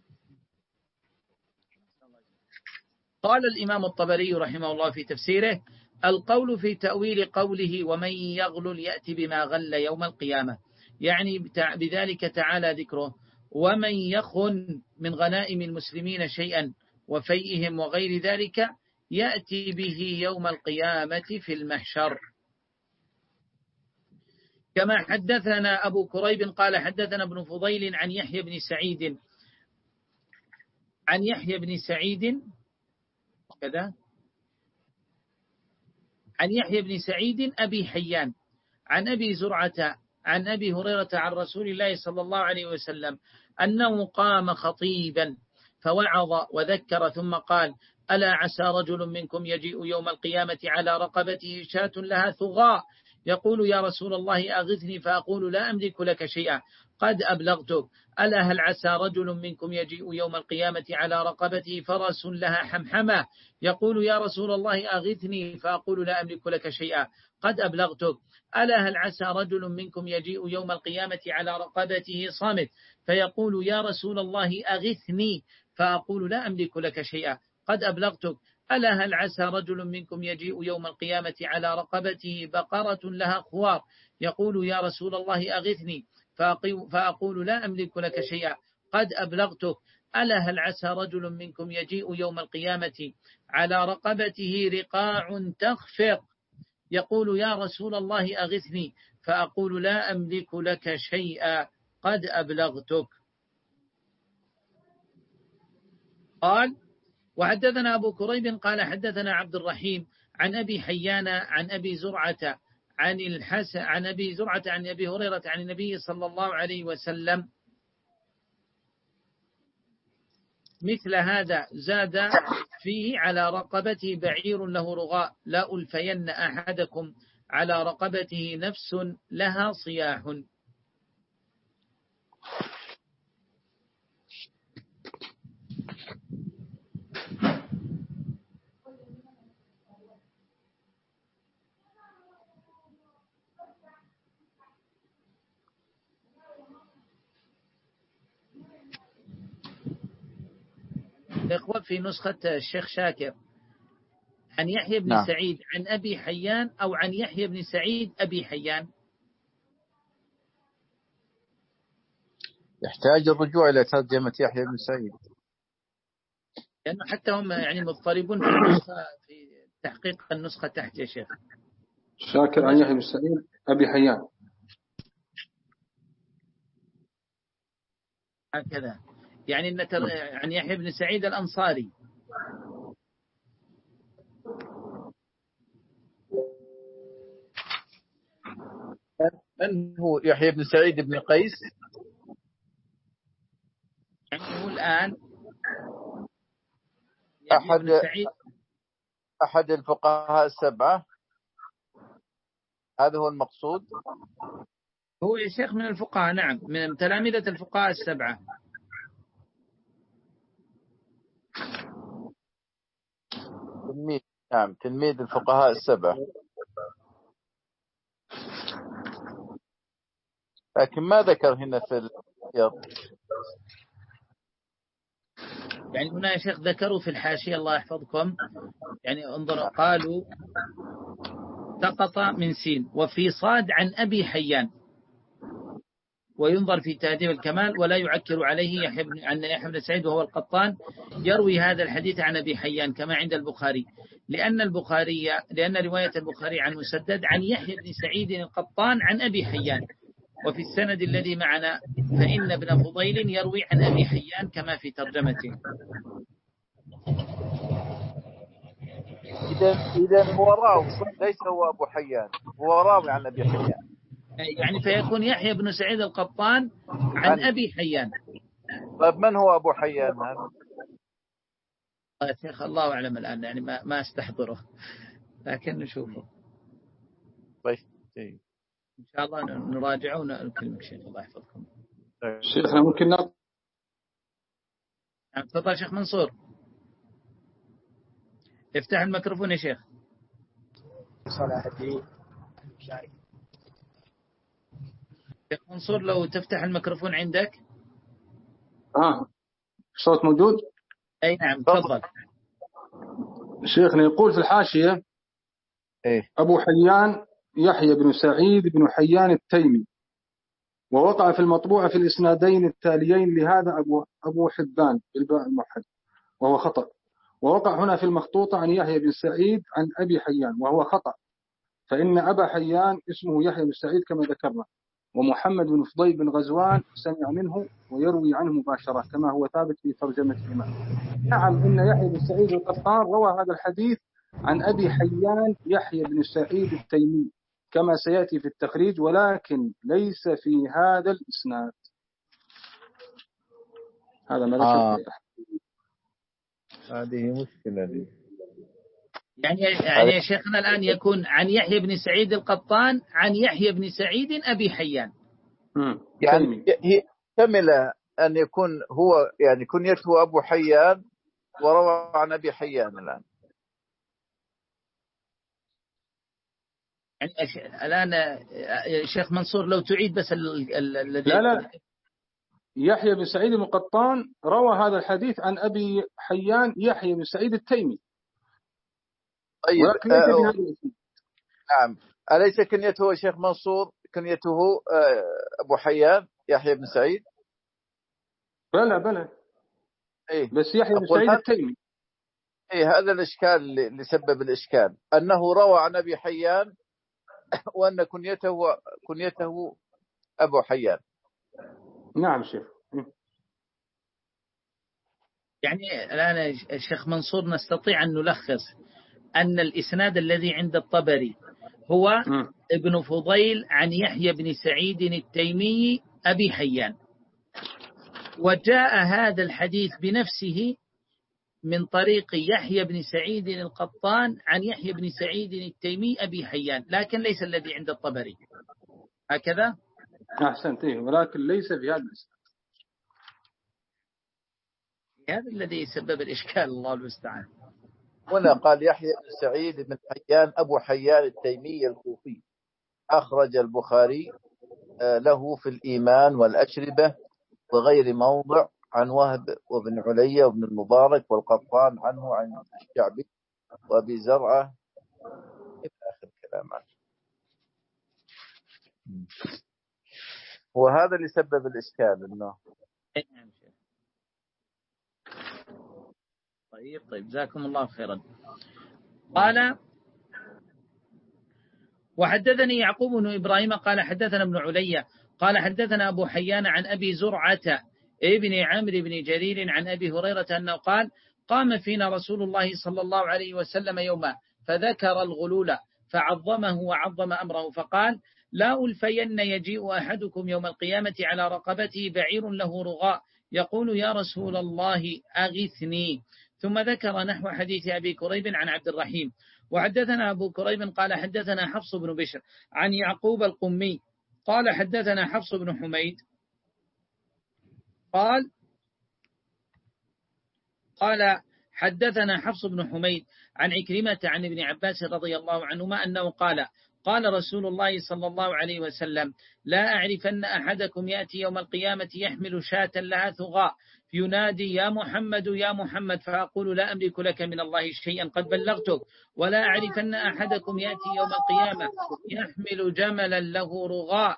قال الإمام الطبري رحمه الله في تفسيره القول في تأويل قوله ومن يغلل يأتي بما غل يوم القيامة، يعني بذلك تعالى ذكره ومن يخن من غنائم المسلمين شيئا وفيئهم وغير ذلك يأتي به يوم القيامة في المحشر. كما حدثنا أبو كريب قال حدثنا ابن فضيل عن يحيى بن سعيد عن يحيى بن سعيد كذا عن يحيى بن سعيد أبي حيان عن أبي زرعة عن أبي هريرة عن رسول الله صلى الله عليه وسلم أنه قام خطيبا فوعظ وذكر ثم قال: ألا عسى رجل منكم يجيء يوم القيامة على رقبته شاة لها ثغاء يقول: يا رسول الله أغثني، فأقول: لا أملك لك شيئا قد أبلغتك. ألا هل عسى رجل منكم يجيء يوم القيامة على رقبته فرس لها حمحمة يقول: يا رسول الله أغثني، فأقول: لا أملك لك شيئا قد أبلغتك. ألا هل عسى رجل منكم يجيء يوم القيامة على رقبته صامت فيقول: يا رسول الله أغثني، فأقول: لا أملك لك شيئا قد أبلغتك. ألا هل عسى رجل منكم يجيء يوم القيامة على رقبته بقرة لها خوار يقول: يا رسول الله أغثني، فأقول: لا أملك لك شيئا قد أبلغتك. ألا هل عسى رجل منكم يجيء يوم القيامة على رقبته رقاع تخفق يقول: يا رسول الله أغثني، فأقول: لا أملك لك شيئا قد أبلغتك. قال: وحدثنا أبو كريب قال حدثنا عبد الرحيم عن أبي حيان عن أبي زرعة عن الحسن عن أبي زرعة عن أبي هريرة عن النبي صلى الله عليه وسلم مثل هذا، زاد فيه: على رقبته بعير له رغاء لا ألفين أحدكم على رقبته نفس لها صياح. الإخوة في نسخة الشيخ شاكر عن يحيى بن نعم. سعيد عن أبي حيان أو عن يحيى بن سعيد أبي حيان؟ يحتاج الرجوع إلى ترجمة يحيى بن سعيد، لأنه حتى هم يعني مضطربون في النسخة في تحقيق النسخة تحت يا شيخ. شاكر عن يحيى بن سعيد أبي حيان هكذا، يعني أن عن يحيى بن سعيد الأنصاري. من هو يحيى بن سعيد بن قيس؟ يعني هو الآن أحد أحد الفقهاء السبعة، هذا هو المقصود. هو يا شيخ من الفقهاء، نعم، من تلامذة الفقهاء السبعة. تلميذ، نعم، تلميذ الفقهاء السبعة، لكن ما ذكر هنا في السياق. يعني هنا يا شيخ ذكروا في الحاشية الله يحفظكم، يعني انظروا، قالوا سقط من سين وفي صاد عن أبي حيان، وينظر في تهذيب الكمال ولا يعكر عليه يحيى بن عن يحيى بن سعيد وهو القطان يروي هذا الحديث عن أبي حيان كما عند البخاري، لأن البخاري لأن رواية البخاري عن مسدد عن يحيى بن سعيد القطان عن أبي حيان، وفي السند الذي معنا فإن ابن فضيل يروي عن أبي حيان كما في ترجمته. إذا إذا هو راوي ليس هو أبو حيان، هو راوي عن أبي حيان، يعني فيكون يحيى بن سعيد القطان عن أبي حيان. طيب من هو أبو حيان هذا؟ يا شيخ الله أعلم الآن، يعني ما ما استحضره، لكن نشوفه. طيب إن شاء الله نراجعه ونكلمك شيخ الله يحفظكم. شيخنا ممكن نط... تفضل شيخ منصور، افتح الميكروفون يا شيخ. صلاتي شيخ منصور لو تفتح الميكروفون عندك. آه صوت موجود؟ أي نعم تفضل. شيخنا يقول في الحاشية إيه؟ أبو حيان يحيى بن سعيد بن حيان التيمي، ووقع في المطبوعة في الإسنادين التاليين لهذا أبو أبو حبان بالباء الموحد وهو خطأ، ووقع هنا في المخطوطة عن يحيى بن سعيد عن أبي حيان وهو خطأ، فإن أبا حيان اسمه يحيى بن سعيد كما ذكرنا، ومحمد بن فضيل بن غزوان سمع منه ويروي عنه مباشرة كما هو ثابت في ترجمتهما. نعم، إن يحيى بن سعيد القطان روى هذا الحديث عن أبي حيان يحيى بن سعيد التيمي كما سيأتي في التخريج، ولكن ليس في هذا الإسناد. هذا ما آه. ذكرت. هذه مشكلة دي. يعني يعني يا شيخنا الآن يكون عن يحيى بن سعيد القطان عن يحيى بن سعيد أبي حيان. يعني هي كمل أن يكون هو يعني كنيته أبو حيان وروى عن أبي حيان الآن. يعني الآن شيخ منصور لو تعيد بس الذي لا لا يحيى بن سعيد القطان روى هذا الحديث عن أبي حيان يحيى بن سعيد التيمي. طيب آه نعم، أليس كنيته شيخ منصور كنيته أبو حيان يحيى بن سعيد؟ بلى بلى إيه؟ بس يحيى بن سعيد التيمي. إيه هذا الإشكال اللي سبب الإشكال، أنه روى عن أبي حيان وأن كنيته كنيته أبو حيان. نعم شيخ. يعني الآن الشيخ منصور نستطيع أن نلخص أن الإسناد الذي عند الطبري هو م. ابن فضيل عن يحيى بن سعيد التيمي أبي حيان، وجاء هذا الحديث بنفسه من طريق يحيى بن سعيد القطان عن يحيى بن سعيد التيمي أبي حيان، لكن ليس الذي عند الطبري. هكذا؟ أحسنت، ولكن ليس في هذا الإسناد. هذا الذي سبب الإشكال، الله المستعان. هنا قال يحيى بن سعيد بن حيان أبو حيان التيمي الكوفي، أخرج البخاري له في الإيمان والأشربة وغير موضع عن وهب وابن علي وابن المبارك والقطان عنه عن الشعبي وأبي زرعة إلى آخر الكلام عنه. وهذا اللي سبب الإشكال إنه طيب طيب جزاكم الله خيرا. قال وحدثني يعقوب بن إبراهيم قال حدثنا ابن علي قال حدثنا أبو حيان عن أبي زرعة ابن عمرو بن جرير عن أبي هريرة أنه قال قام فينا رسول الله صلى الله عليه وسلم يوما فذكر الغلول فعظمه وعظم أمره فقال لا ألفين يجيء أحدكم يوم القيامة على رقبته بعير له رغاء يقول يا رسول الله أغثني. ثم ذكر نحو حديث أبي كريب عن عبد الرحيم. وحدثنا أبو كريب قال حدثنا حفص بن بشر عن يعقوب القمي قال حدثنا حفص بن حميد قال قال حدثنا حفص بن حميد عن عكرمة عن ابن عباس رضي الله عنهما أنه قال قال رسول الله صلى الله عليه وسلم لا أعرفن أحدكم يأتي يوم القيامة يحمل شاة لها ثغاء ينادي يا محمد يا محمد فأقول لا أملك لك من الله شيئا قد بلغتك. ولا أعرفن أحدكم يأتي يوم القيامة يحمل جملا له رغاء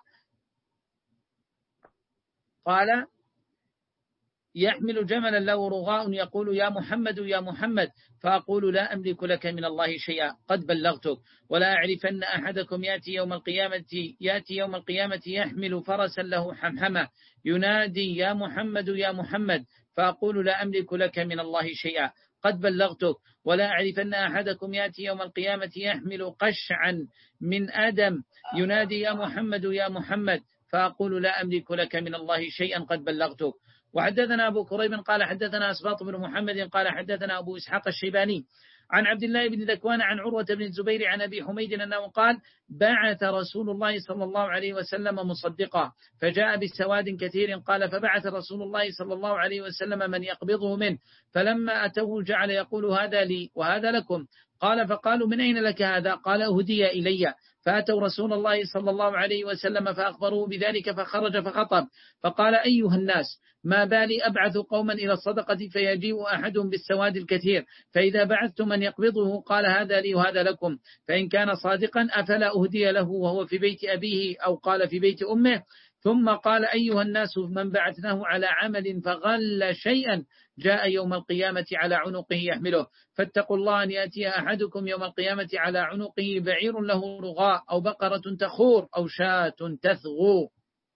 قال يحمل جملا له رغاء يقول يا محمد يا محمد فأقول لا أملك لك من الله شيئا قد بلغتك. ولا أعرفن أحدكم يأتي يوم القيامة يأتي يوم القيامة يحمل فرسا له حمحمة ينادي يا محمد يا محمد فأقول لا أملك لك من الله شيئا قد بلغتك. ولا أعرفن أحدكم يأتي يوم القيامة يحمل قشعا من آدم ينادي يا محمد يا محمد فأقول لا أملك لك من الله شيئا قد بلغتك. وحدثنا أبو كريب قال حدثنا أسباط بن محمد قال حدثنا أبو إسحاق الشيباني عن عبد الله بن ذكوان عن عروة بن الزبير عن أبي حميد أنه قال بعث رسول الله صلى الله عليه وسلم مصدقا فجاء بالسواد كثير قال فبعث رسول الله صلى الله عليه وسلم من يقبضه منه فلما أتوه جعل يقول هذا لي وهذا لكم قال فقالوا من أين لك هذا قال أهدي إلي فأتوا رسول الله صلى الله عليه وسلم فأخبروه بذلك فخرج فخطب فقال أيها الناس ما بالي أبعث قوما إلى الصدقة فيجيء أحدهم بالسواد الكثير فإذا بعثت من يقبضه قال هذا لي وهذا لكم فإن كان صادقا أفلا أهدي له وهو في بيت أبيه أو قال في بيت أمه ثم قال أيها الناس من بعثناه على عمل فغل شيئا جاء يوم القيامة على عنقه يحمله، فاتقوا الله أن يأتي أحدكم يوم القيامة على عنقه بعير له رغاء أو بقرة تخور أو شاة تثغو.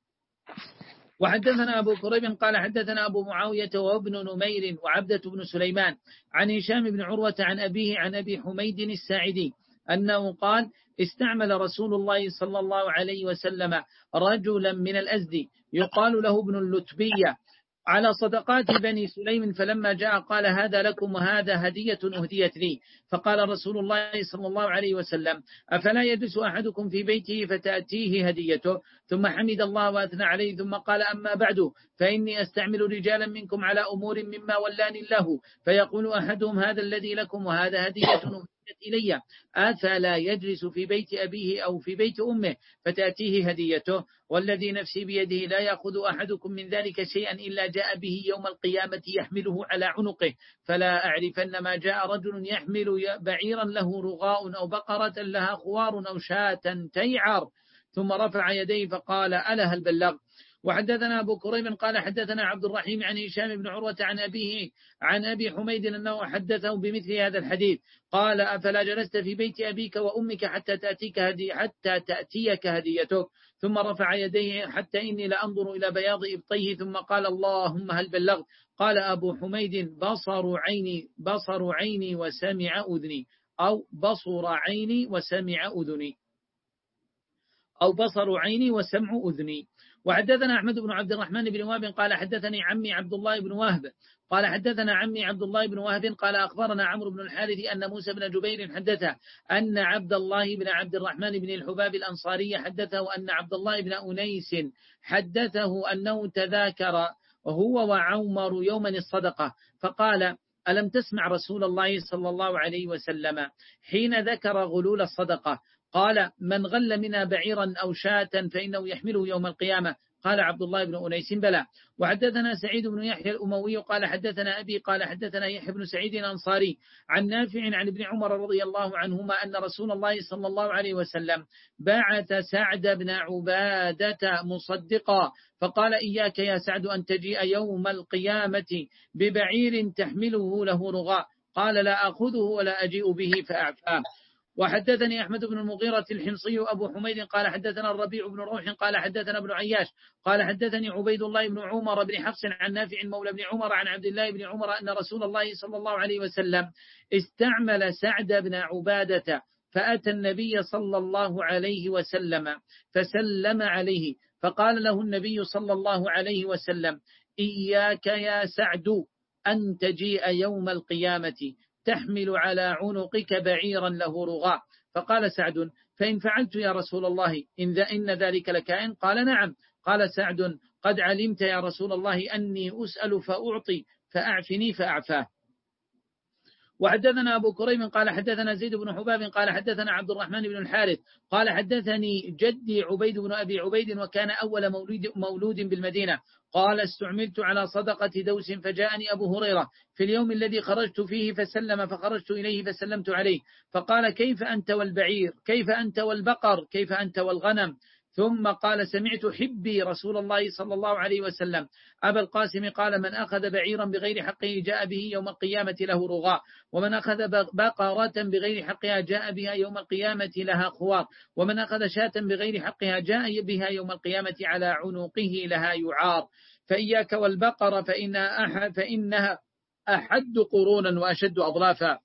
وحدثنا أبو كريب قال حدثنا أبو معاوية وابن نمير وعبدة بن سليمان عن هشام بن عروة عن أبيه عن أبي حميد الساعدي أنه قال استعمل رسول الله صلى الله عليه وسلم رجلا من الأزدي يقال له ابن اللتبية على صدقات بني سليم، فلما جاء قال هذا لكم وهذا هدية أهديت لي. فقال رسول الله صلى الله عليه وسلم أفلا يجلس أحدكم في بيته فتأتيه هديته؟ ثم حمد الله وأثنى عليه ثم قال أما بعد فإني أستعمل رجالا منكم على أمور مما ولاني الله، فيقول أحدهم هذا الذي لكم وهذا هدية أهديت إلي، أفلا يجلس في بيت أبيه أو في بيت أمه فتأتيه هديته؟ والذي نفسي بيده لا يأخذ أحدكم من ذلك شيئا إلا جاء به يوم القيامة يحمله على عنقه، فلا أعرفن ما جاء رجل يحمل بعيرا له رغاء أو بقرة لها خوار أو شاة تيعر، ثم رفع يديه فقال ألا هل بلغ؟ وحدثنا أبو كريب قال حدثنا عبد الرحيم عن هشام بن عروة عن أبيه عن أبي حميد أنه حدثه بمثل هذا الحديث قال أفلا جلست في بيت أبيك وأمك حتى تأتيك هدي حتى تأتيك هديتك؟ ثم رفع يديه حتى إني لأنظر إلى بياض إبطيه ثم قال اللهم هل بلغت؟ قال أبو حميد بصر عيني بصر عيني وسمع أذني أو بصر عيني وسمع أذني أو بصر عيني وسمع أذني. وحدثنا أحمد بن عبد الرحمن بن وهب قال حدثني عمي عبد الله بن وهب قال حدثنا عمي عبد الله بن وهب قال أخبرنا عمرو بن الحارث أن موسى بن جبير حدثه أن عبد الله بن عبد الرحمن بن الحباب الأنصاري حدثه أن عبد الله بن أنيس حدثه أنه تذاكر هو وعمر يوما الصدقة، فقال ألم تسمع رسول الله صلى الله عليه وسلم حين ذكر غلول الصدقة قال من غل منا بعيرا أو شاة فإنه يحمله يوم القيامة؟ قال عبد الله بن أنيس بلى. وحدثنا سعيد بن يحيى الأموي قال حدثنا أبي قال حدثنا يحيى بن سعيد الأنصاري عن نافع عن ابن عمر رضي الله عنهما أن رسول الله صلى الله عليه وسلم بعث سعد بن عبادة مصدقا فقال إياك يا سعد أن تجيء يوم القيامة ببعير تحمله له رغاء، قال لا أخذه ولا أجيء به فأعفاه. وحدثني أحمد بن المغيرة الحمصي أبو حميد قال حدثنا الربيع بن روح قال حدثنا ابن عياش قال حدثني عبيد الله بن عمر بن حفص عن نافع مولى بن عمر عن عبد الله بن عمر أن رسول الله صلى الله عليه وسلم استعمل سعد بن عبادة فأتى النبي صلى الله عليه وسلم فسلم عليه، فقال له النبي صلى الله عليه وسلم إياك يا سعد أن تجيء يوم القيامة تحمل على عنقك بعيرا له رغاء، فقال سعد فإن فعلت يا رسول الله إن, إن ذلك لكائن؟ قال نعم. قال سعد قد علمت يا رسول الله أني أسأل فأعطي فأعفني فأعفاه. وحدثنا أبو كريم قال حدثنا زيد بن حباب قال حدثنا عبد الرحمن بن الحارث قال حدثني جدي عبيد بن أبي عبيد وكان أول مولود, مولود بالمدينة قال استعملت على صدقة دوس فجاءني أبو هريرة في اليوم الذي خرجت فيه فسلم فخرجت إليه فسلمت عليه فقال كيف أنت والبعير؟ كيف أنت والبقر؟ كيف أنت والغنم؟ ثم قال سمعت حبي رسول الله صلى الله عليه وسلم أبا القاسم قال من أخذ بعيرا بغير حقه جاء به يوم القيامة له رغاء، ومن أخذ بقرة بغير حقها جاء بها يوم القيامة لها خوار، ومن أخذ شاة بغير حقها جاء بها يوم القيامة على عنقه لها يعار، فإياك والبقرة فإنها أحد فإنها أحد قرونا وأشد أضلافا.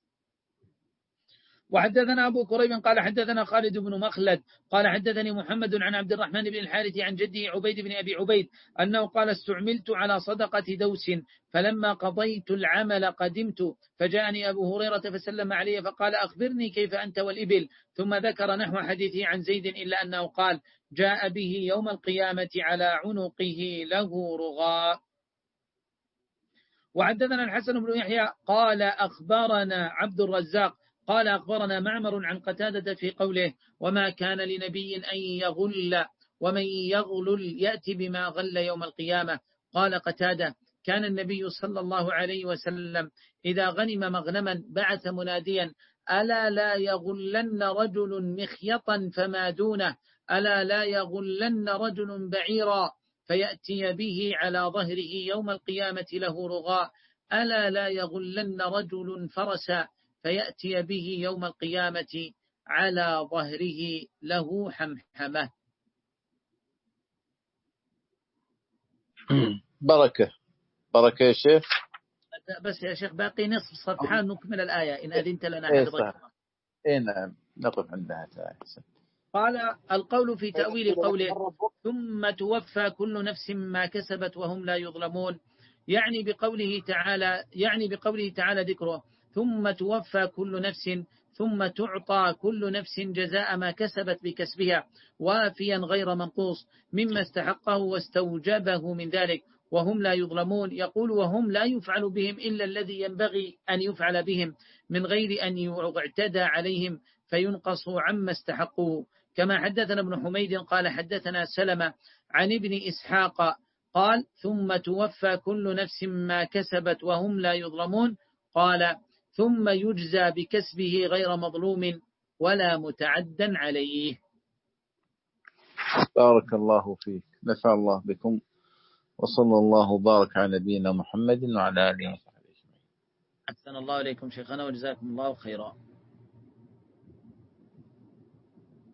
وحدثنا أبو كريب قال حدثنا خالد بن مخلد قال حدثني محمد عن عبد الرحمن بن الحارث عن جده عبيد بن أبي عبيد أنه قال استعملت على صدقة دوس فلما قضيت العمل قدمت فجاءني أبو هريرة فسلم علي فقال أخبرني كيف أنت والإبل، ثم ذكر نحو حديثه عن زيد إلا أنه قال جاء به يوم القيامة على عنقه له رغاء. وحدثنا الحسن بن يحيى قال أخبرنا عبد الرزاق قال أخبرنا معمر عن قتادة في قوله وما كان لنبي أن يغل ومن يغلل يأتي بما غل يوم القيامة. قال قتادة كان النبي صلى الله عليه وسلم إذا غنم مغنما بعث مناديا ألا لا يغلن رجل مخيطا فما دونه ألا لا يغلن رجل بعيرا فيأتي به على ظهره يوم القيامة له رغاء ألا لا يغلن رجل فرسا فيأتي به يوم القيامة على ظهره له حمحمة. بركة بركة يا شيخ. بس يا شيخ باقي نصف صفحة نكمل الآية إن أذنت لنا إيه حفظك. إيه نعم نقف عندها. قال القول في تأويل قوله ثم توفى كل نفس ما كسبت وهم لا يظلمون يعني بقوله تعالى يعني بقوله تعالى ذكره ثم توفى كل نفس ثم تعطى كل نفس جزاء ما كسبت بكسبها وافيا غير منقوص مما استحقه واستوجبه من ذلك وهم لا يظلمون. يقول وهم لا يفعل بهم إلا الذي ينبغي أن يفعل بهم من غير أن يعتدى عليهم فينقصوا عما استحقوه. كما حدثنا ابن حميد قال حدثنا سلمة عن ابن إسحاق قال ثم توفى كل نفس ما كسبت وهم لا يظلمون قال ثم يجزى بكسبه غير مظلوم ولا متعدا عليه. بارك الله فيك نفع الله بكم وصلى الله وبارك على نبينا محمد وعلى آله وصحبه. أحسن الله إليكم شيخنا وجزاكم الله خيرا.